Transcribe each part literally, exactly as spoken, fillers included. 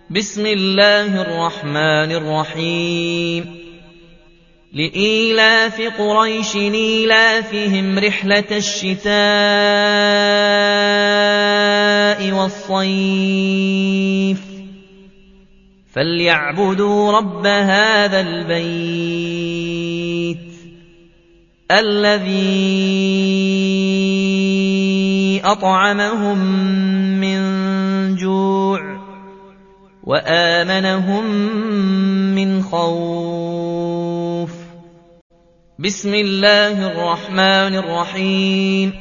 بسم الله الرحمن الرحيم لإيلاف قريش إيلافهم رحلة الشتاء والصيف فليعبدوا رب هذا البيت الذي أطعمهم من جوع وآمنهم من خوف. بسم الله الرحمن الرحيم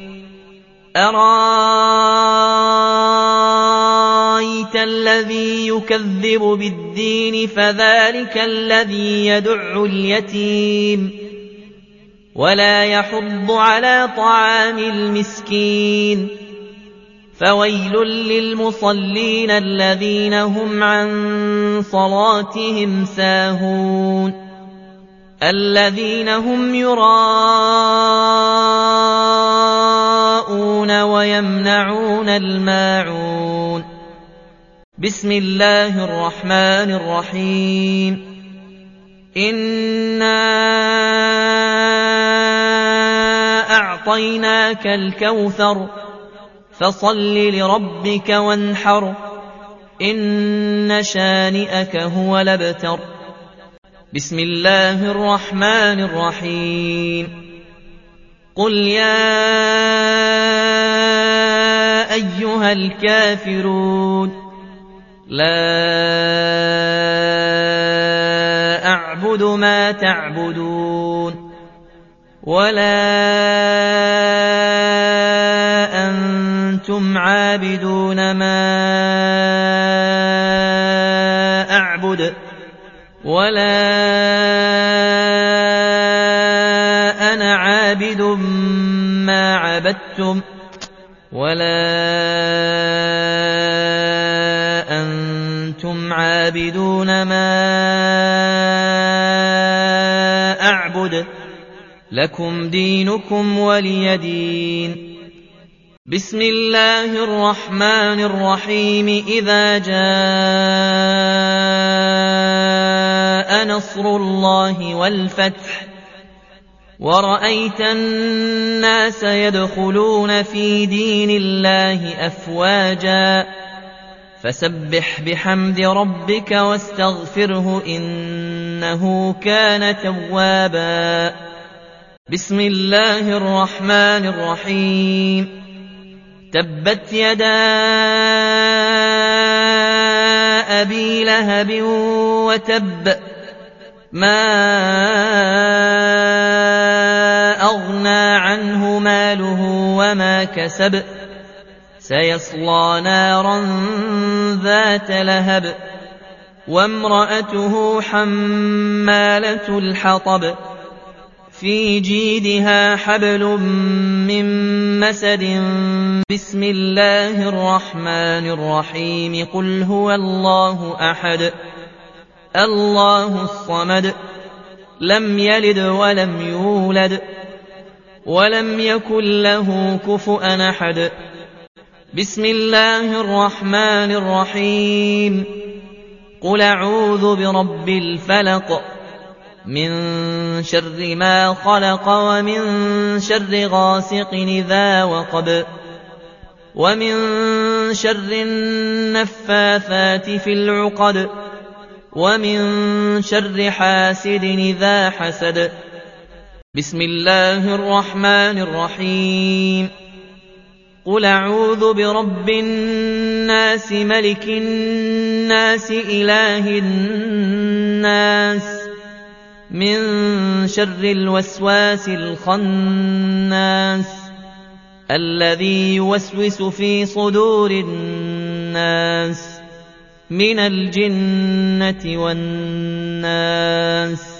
أرأيت الذي يكذب بالدين فذلك الذي يدع اليتيم ولا يحض على طعام المسكين فويل للمصلين الذين هم عن صلاتهم ساهون الذين هم يراءون ويمنعون الماعون. بسم الله الرحمن الرحيم إنا أعطيناك الكوثر فصل لربك وانحر إن شانئك هو الأبتر. بسم الله الرحمن الرحيم قل يا أيها الكافرون لا أعبد ما تعبدون ولا أنتم عابدون ما أعبد ولا أنا عابد ما عبدتم ولا أنتم عابدون ما أعبد لكم دينكم ولي دين. بسم الله الرحمن الرحيم إذا جاء نصر الله والفتح ورأيت الناس يدخلون في دين الله أفواجا فسبح بحمد ربك واستغفره إنه كان توابا. بسم الله الرحمن الرحيم تبت يدا أبي لهب وتب ما أغنى عنه ماله وما كسب سيصلى نارا ذات لهب وامرأته حمالة الحطب في جيدها حبل من مسد. بسم الله الرحمن الرحيم قل هو الله أحد الله الصمد لم يلد ولم يولد ولم يكن له كفؤا أحد. بسم الله الرحمن الرحيم قل أعوذ برب الفلق من شر ما خلق ومن شر غاسق إذا وقب ومن شر النفاثات في العقد ومن شر حاسد إذا حسد. بسم الله الرحمن الرحيم قل أعوذ برب الناس ملك الناس إله الناس من شر الوسواس الخناس الذي يوسوس في صدور الناس من الجنة والناس.